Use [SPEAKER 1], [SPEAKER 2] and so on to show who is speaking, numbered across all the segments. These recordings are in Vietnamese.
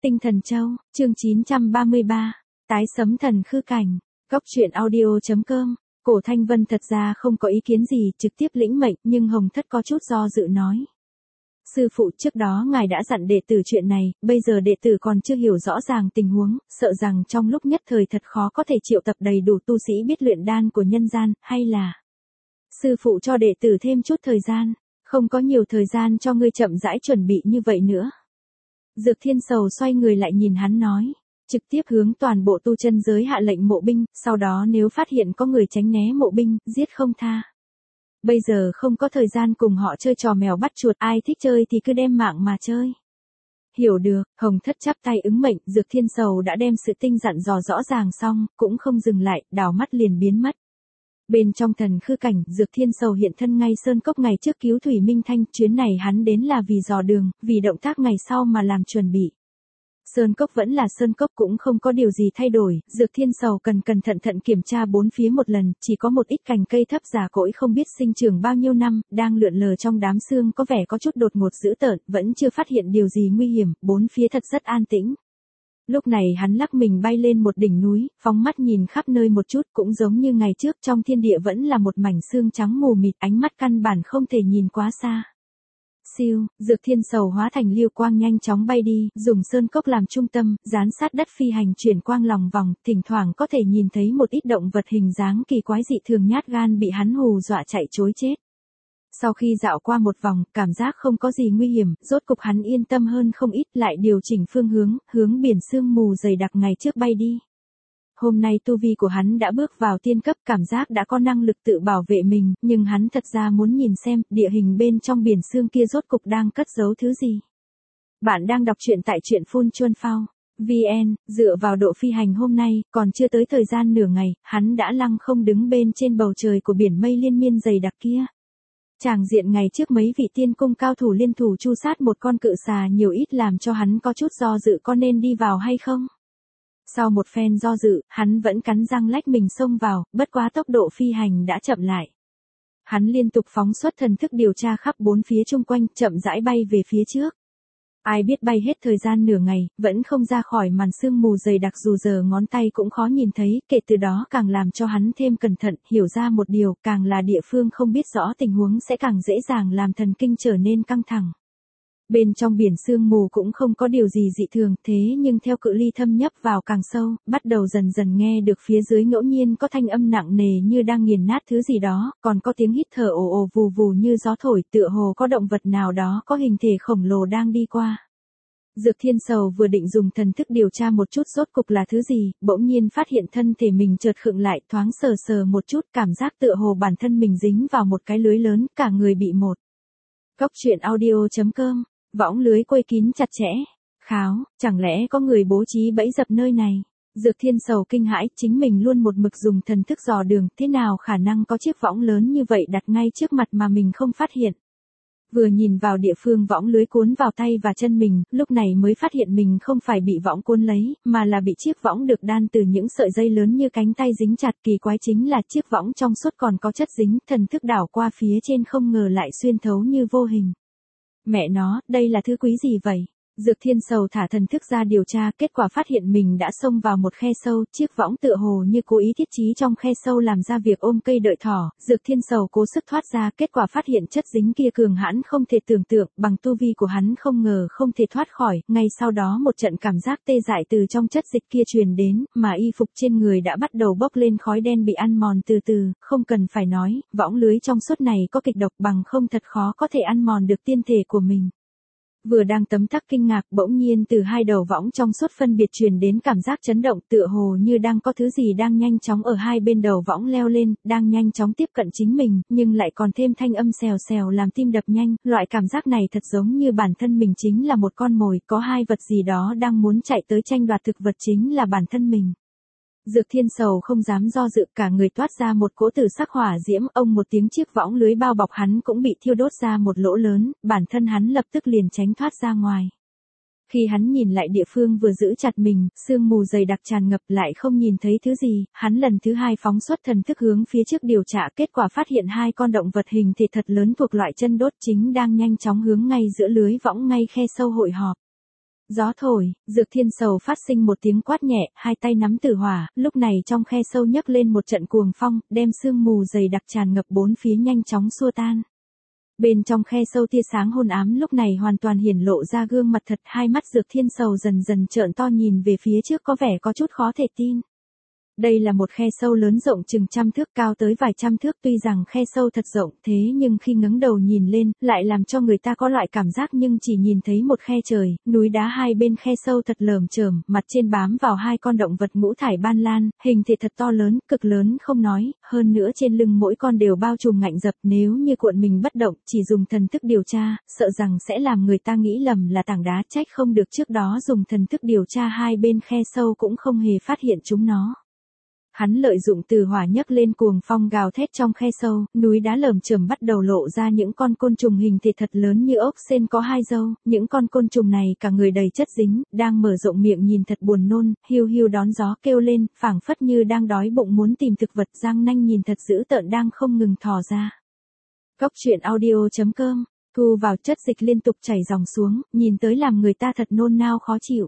[SPEAKER 1] Tinh Thần Châu, chương 933, Tái sấm thần khư cảnh, Cóc truyện audio.com. Cổ Thanh Vân thật ra không có ý kiến gì, trực tiếp lĩnh mệnh, nhưng Hồng Thất có chút do dự nói. Sư phụ, trước đó ngài đã dặn đệ tử chuyện này, bây giờ đệ tử còn chưa hiểu rõ ràng tình huống, sợ rằng trong lúc nhất thời thật khó có thể triệu tập đầy đủ tu sĩ biết luyện đan của nhân gian, hay là sư phụ cho đệ tử thêm chút thời gian, không có nhiều thời gian cho ngươi chậm rãi chuẩn bị như vậy nữa. Dược Thiên Sầu xoay người lại nhìn hắn nói, trực tiếp hướng toàn bộ tu chân giới hạ lệnh mộ binh, sau đó nếu phát hiện có người tránh né mộ binh, giết không tha. Bây giờ không có thời gian cùng họ chơi trò mèo bắt chuột, ai thích chơi thì cứ đem mạng mà chơi. Hiểu được, Hồng Thất chắp tay ứng mệnh, Dược Thiên Sầu đã đem sự tinh dặn dò rõ ràng xong, cũng không dừng lại, đảo mắt liền biến mất. Bên trong thần khư cảnh, Dược Thiên Sầu hiện thân ngay sơn cốc ngày trước cứu Thủy Minh Thanh, chuyến này hắn đến là vì dò đường, vì động tác ngày sau mà làm chuẩn bị. Sơn cốc vẫn là sơn cốc, cũng không có điều gì thay đổi, Dược Thiên Sầu cẩn thận kiểm tra bốn phía một lần, chỉ có một ít cành cây thấp già cỗi không biết sinh trưởng bao nhiêu năm, đang lượn lờ trong đám sương có vẻ có chút đột ngột dữ tợn, vẫn chưa phát hiện điều gì nguy hiểm, bốn phía thật rất an tĩnh. Lúc này hắn lắc mình bay lên một đỉnh núi, phóng mắt nhìn khắp nơi một chút, cũng giống như ngày trước trong thiên địa vẫn là một mảnh sương trắng mù mịt, ánh mắt căn bản không thể nhìn quá xa. Siêu, Dược Thiên Sầu hóa thành lưu quang nhanh chóng bay đi, dùng sơn cốc làm trung tâm, dán sát đất phi hành chuyển quang lòng vòng, thỉnh thoảng có thể nhìn thấy một ít động vật hình dáng kỳ quái dị thường nhát gan bị hắn hù dọa chạy trối chết. Sau khi dạo qua một vòng, cảm giác không có gì nguy hiểm, rốt cục hắn yên tâm hơn không ít, lại điều chỉnh phương hướng, hướng biển sương mù dày đặc ngày trước bay đi. Hôm nay tu vi của hắn đã bước vào tiên cấp, cảm giác đã có năng lực tự bảo vệ mình, nhưng hắn thật ra muốn nhìn xem, địa hình bên trong biển sương kia rốt cục đang cất giấu thứ gì. Bạn đang đọc truyện tại truyện Phun Chuân Phao. VN, dựa vào độ phi hành hôm nay, còn chưa tới thời gian nửa ngày, hắn đã lăng không đứng bên trên bầu trời của biển mây liên miên dày đặc kia. Tràng diện ngày trước mấy vị tiên cung cao thủ liên thủ chu sát một con cự xà nhiều ít làm cho hắn có chút do dự có nên đi vào hay không. Sau một phen do dự, hắn vẫn cắn răng lách mình xông vào, bất quá tốc độ phi hành đã chậm lại. Hắn liên tục phóng xuất thần thức điều tra khắp bốn phía chung quanh, chậm rãi bay về phía trước. Ai biết bay hết thời gian nửa ngày, vẫn không ra khỏi màn sương mù dày đặc, dù giờ ngón tay cũng khó nhìn thấy, kể từ đó càng làm cho hắn thêm cẩn thận, hiểu ra một điều, càng là địa phương không biết rõ tình huống sẽ càng dễ dàng làm thần kinh trở nên căng thẳng. Bên trong biển sương mù cũng không có điều gì dị thường, thế nhưng theo cự ly thâm nhấp vào càng sâu, bắt đầu dần dần nghe được phía dưới ngẫu nhiên có thanh âm nặng nề như đang nghiền nát thứ gì đó, còn có tiếng hít thở ồ ồ vù vù như gió thổi, tựa hồ có động vật nào đó có hình thể khổng lồ đang đi qua. Dược Thiên Sầu vừa định dùng thần thức điều tra một chút rốt cục là thứ gì, bỗng nhiên phát hiện thân thể mình chợt khựng lại, thoáng sờ sờ một chút, cảm giác tựa hồ bản thân mình dính vào một cái lưới lớn, cả người bị một. Cóc truyện audio.com. Võng lưới quây kín chặt chẽ. Kháo, chẳng lẽ có người bố trí bẫy dập nơi này? Dược Thiên Sầu kinh hãi, chính mình luôn một mực dùng thần thức dò đường, thế nào khả năng có chiếc võng lớn như vậy đặt ngay trước mặt mà mình không phát hiện. Vừa nhìn vào địa phương võng lưới cuốn vào tay và chân mình, lúc này mới phát hiện mình không phải bị võng cuốn lấy, mà là bị chiếc võng được đan từ những sợi dây lớn như cánh tay dính chặt. Kỳ quái chính là chiếc võng trong suốt còn có chất dính, thần thức đảo qua phía trên không ngờ lại xuyên thấu như vô hình. Mẹ nó, đây là thứ quý gì vậy? Dược Thiên Sầu thả thần thức ra điều tra, kết quả phát hiện mình đã xông vào một khe sâu, chiếc võng tựa hồ như cố ý thiết trí trong khe sâu làm ra việc ôm cây đợi thỏ. Dược Thiên Sầu cố sức thoát ra, kết quả phát hiện chất dính kia cường hãn không thể tưởng tượng, bằng tu vi của hắn không ngờ không thể thoát khỏi. Ngay sau đó một trận cảm giác tê dại từ trong chất dịch kia truyền đến, mà y phục trên người đã bắt đầu bốc lên khói đen bị ăn mòn từ từ, không cần phải nói, võng lưới trong suốt này có kịch độc, bằng không thật khó có thể ăn mòn được tiên thể của mình. Vừa đang tấm tắc kinh ngạc, bỗng nhiên từ hai đầu võng trong suốt phân biệt truyền đến cảm giác chấn động, tựa hồ như đang có thứ gì đang nhanh chóng ở hai bên đầu võng leo lên, đang nhanh chóng tiếp cận chính mình, nhưng lại còn thêm thanh âm xèo xèo làm tim đập nhanh, loại cảm giác này thật giống như bản thân mình chính là một con mồi, có hai vật gì đó đang muốn chạy tới tranh đoạt thực vật chính là bản thân mình. Dược Thiên Sầu không dám do dự, cả người toát ra một cỗ tử sắc hỏa diễm, ông một tiếng, chiếc võng lưới bao bọc hắn cũng bị thiêu đốt ra một lỗ lớn, bản thân hắn lập tức liền tránh thoát ra ngoài. Khi hắn nhìn lại địa phương vừa giữ chặt mình, sương mù dày đặc tràn ngập, lại không nhìn thấy thứ gì, hắn lần thứ hai phóng xuất thần thức hướng phía trước điều tra, kết quả phát hiện hai con động vật hình thể thật lớn thuộc loại chân đốt chính đang nhanh chóng hướng ngay giữa lưới võng ngay khe sâu hội họp. Gió thổi, Dược Thiên Sầu phát sinh một tiếng quát nhẹ, hai tay nắm tử hỏa, lúc này trong khe sâu nhấc lên một trận cuồng phong, đem sương mù dày đặc tràn ngập bốn phía nhanh chóng xua tan. Bên trong khe sâu tia sáng hôn ám lúc này hoàn toàn hiển lộ ra gương mặt thật, hai mắt Dược Thiên Sầu dần dần trợn to nhìn về phía trước có vẻ có chút khó thể tin. Đây là một khe sâu lớn rộng chừng trăm thước, cao tới vài trăm thước, tuy rằng khe sâu thật rộng thế nhưng khi ngẩng đầu nhìn lên, lại làm cho người ta có loại cảm giác nhưng chỉ nhìn thấy một khe trời, núi đá hai bên khe sâu thật lởm chởm, mặt trên bám vào hai con động vật ngũ thải ban lan, hình thể thật to lớn, cực lớn không nói, hơn nữa trên lưng mỗi con đều bao trùm ngạnh dập, nếu như cuộn mình bất động, chỉ dùng thần thức điều tra, sợ rằng sẽ làm người ta nghĩ lầm là tảng đá, trách không được trước đó dùng thần thức điều tra hai bên khe sâu cũng không hề phát hiện chúng nó. Hắn lợi dụng từ hỏa nhấc lên cuồng phong gào thét trong khe sâu, núi đá lởm chởm bắt đầu lộ ra những con côn trùng hình thể thật lớn như ốc sên có hai râu, những con côn trùng này cả người đầy chất dính, đang mở rộng miệng nhìn thật buồn nôn, hiu hiu đón gió kêu lên, phảng phất như đang đói bụng muốn tìm thực vật, răng nanh nhìn thật dữ tợn đang không ngừng thò ra. Cốc truyện audio.com, thu vào chất dịch liên tục chảy dòng xuống, nhìn tới làm người ta thật nôn nao khó chịu.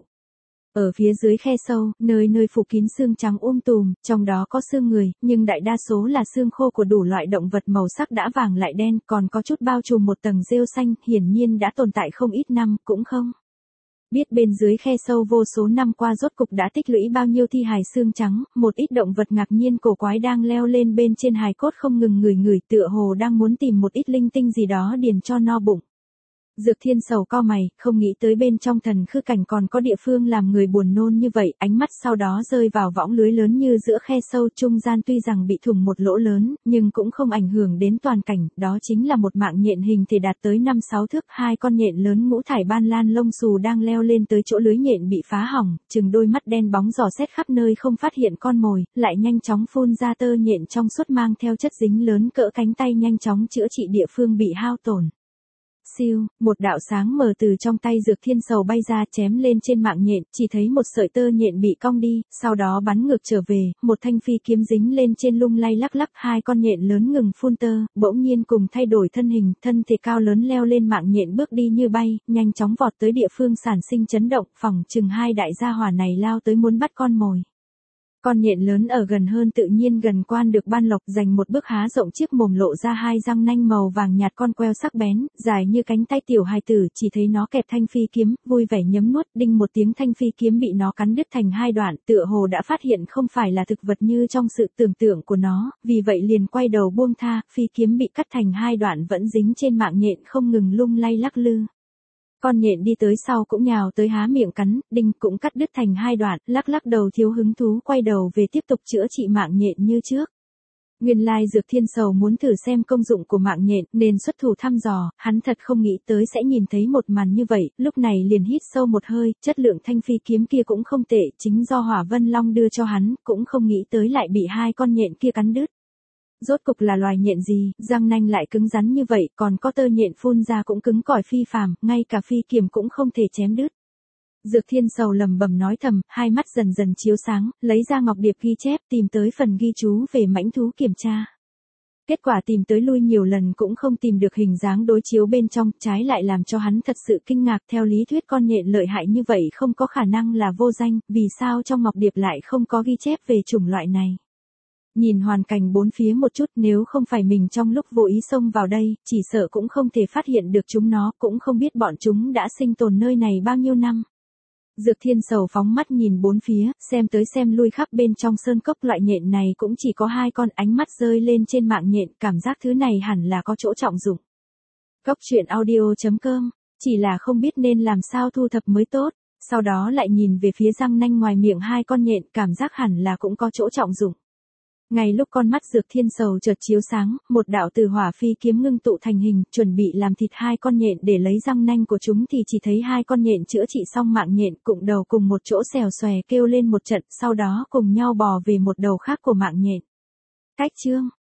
[SPEAKER 1] Ở phía dưới khe sâu, nơi nơi phủ kín xương trắng tùm, trong đó có xương người, nhưng đại đa số là xương khô của đủ loại động vật màu sắc đã vàng lại đen, còn có chút bao trùm một tầng rêu xanh, hiển nhiên đã tồn tại không ít năm, cũng không biết bên dưới khe sâu vô số năm qua rốt cục đã tích lũy bao nhiêu thi hài xương trắng, một ít động vật ngạc nhiên cổ quái đang leo lên bên trên hài cốt không ngừng ngửi tựa hồ đang muốn tìm một ít linh tinh gì đó điền cho no bụng. Dược Thiên Sầu cau mày, không nghĩ tới bên trong thần khư cảnh còn có địa phương làm người buồn nôn như vậy, ánh mắt sau đó rơi vào võng lưới lớn như giữa khe sâu trung gian tuy rằng bị thủng một lỗ lớn, nhưng cũng không ảnh hưởng đến toàn cảnh, đó chính là một mạng nhện hình thể đạt tới 5-6 thước, hai con nhện lớn ngũ thải ban lan lông xù đang leo lên tới chỗ lưới nhện bị phá hỏng, chừng đôi mắt đen bóng dò xét khắp nơi không phát hiện con mồi, lại nhanh chóng phun ra tơ nhện trong suốt mang theo chất dính lớn cỡ cánh tay nhanh chóng chữa trị địa phương bị hao tổn. Siêu, một đạo sáng mờ từ trong tay Dược Thiên Sầu bay ra chém lên trên mạng nhện, chỉ thấy một sợi tơ nhện bị cong đi, sau đó bắn ngược trở về, một thanh phi kiếm dính lên trên lung lay lắc lắc, hai con nhện lớn ngừng phun tơ, bỗng nhiên cùng thay đổi thân hình, thân thể cao lớn leo lên mạng nhện bước đi như bay, nhanh chóng vọt tới địa phương sản sinh chấn động, phỏng chừng hai đại gia hỏa này lao tới muốn bắt con mồi. Con nhện lớn ở gần hơn tự nhiên gần quan được ban lộc dành một bước há rộng chiếc mồm lộ ra hai răng nanh màu vàng nhạt con queo sắc bén, dài như cánh tay tiểu hài tử, chỉ thấy nó kẹp thanh phi kiếm, vui vẻ nhấm nuốt, đinh một tiếng thanh phi kiếm bị nó cắn đứt thành hai đoạn, tựa hồ đã phát hiện không phải là thực vật như trong sự tưởng tượng của nó, vì vậy liền quay đầu buông tha, phi kiếm bị cắt thành hai đoạn vẫn dính trên mạng nhện không ngừng lung lay lắc lư. Con nhện đi tới sau cũng nhào tới há miệng cắn, đinh cũng cắt đứt thành hai đoạn, lắc lắc đầu thiếu hứng thú quay đầu về tiếp tục chữa trị mạng nhện như trước. Nguyên lai Dược Thiên Sầu muốn thử xem công dụng của mạng nhện nên xuất thủ thăm dò, hắn thật không nghĩ tới sẽ nhìn thấy một màn như vậy, lúc này liền hít sâu một hơi, chất lượng thanh phi kiếm kia cũng không tệ, chính do Hỏa Vân Long đưa cho hắn, cũng không nghĩ tới lại bị hai con nhện kia cắn đứt. Rốt cục là loài nhện gì, răng nanh lại cứng rắn như vậy, còn có tơ nhện phun ra cũng cứng cỏi phi phàm, ngay cả phi kiếm cũng không thể chém đứt. Dược Thiên Sầu lẩm bẩm nói thầm, hai mắt dần dần chiếu sáng, lấy ra ngọc điệp ghi chép, tìm tới phần ghi chú về mãnh thú kiểm tra. Kết quả tìm tới lui nhiều lần cũng không tìm được hình dáng đối chiếu bên trong, trái lại làm cho hắn thật sự kinh ngạc, theo lý thuyết con nhện lợi hại như vậy không có khả năng là vô danh, vì sao trong ngọc điệp lại không có ghi chép về chủng loại này. Nhìn hoàn cảnh bốn phía một chút, nếu không phải mình trong lúc vô ý xông vào đây, chỉ sợ cũng không thể phát hiện được chúng nó, cũng không biết bọn chúng đã sinh tồn nơi này bao nhiêu năm. Dược Thiên Sầu phóng mắt nhìn bốn phía, xem tới xem lui khắp bên trong sơn cốc, loại nhện này cũng chỉ có hai con, ánh mắt rơi lên trên mạng nhện, cảm giác thứ này hẳn là có chỗ trọng dụng. Cốc truyện audio.com, chỉ là không biết nên làm sao thu thập mới tốt, sau đó lại nhìn về phía răng nanh ngoài miệng hai con nhện, cảm giác hẳn là cũng có chỗ trọng dụng. Ngay lúc con mắt Dược Thiên Sầu chợt chiếu sáng, một đạo từ hỏa phi kiếm ngưng tụ thành hình, chuẩn bị làm thịt hai con nhện để lấy răng nanh của chúng thì chỉ thấy hai con nhện chữa trị xong mạng nhện, cụm đầu cùng một chỗ xèo xòe kêu lên một trận, sau đó cùng nhau bò về một đầu khác của mạng nhện. Cách chương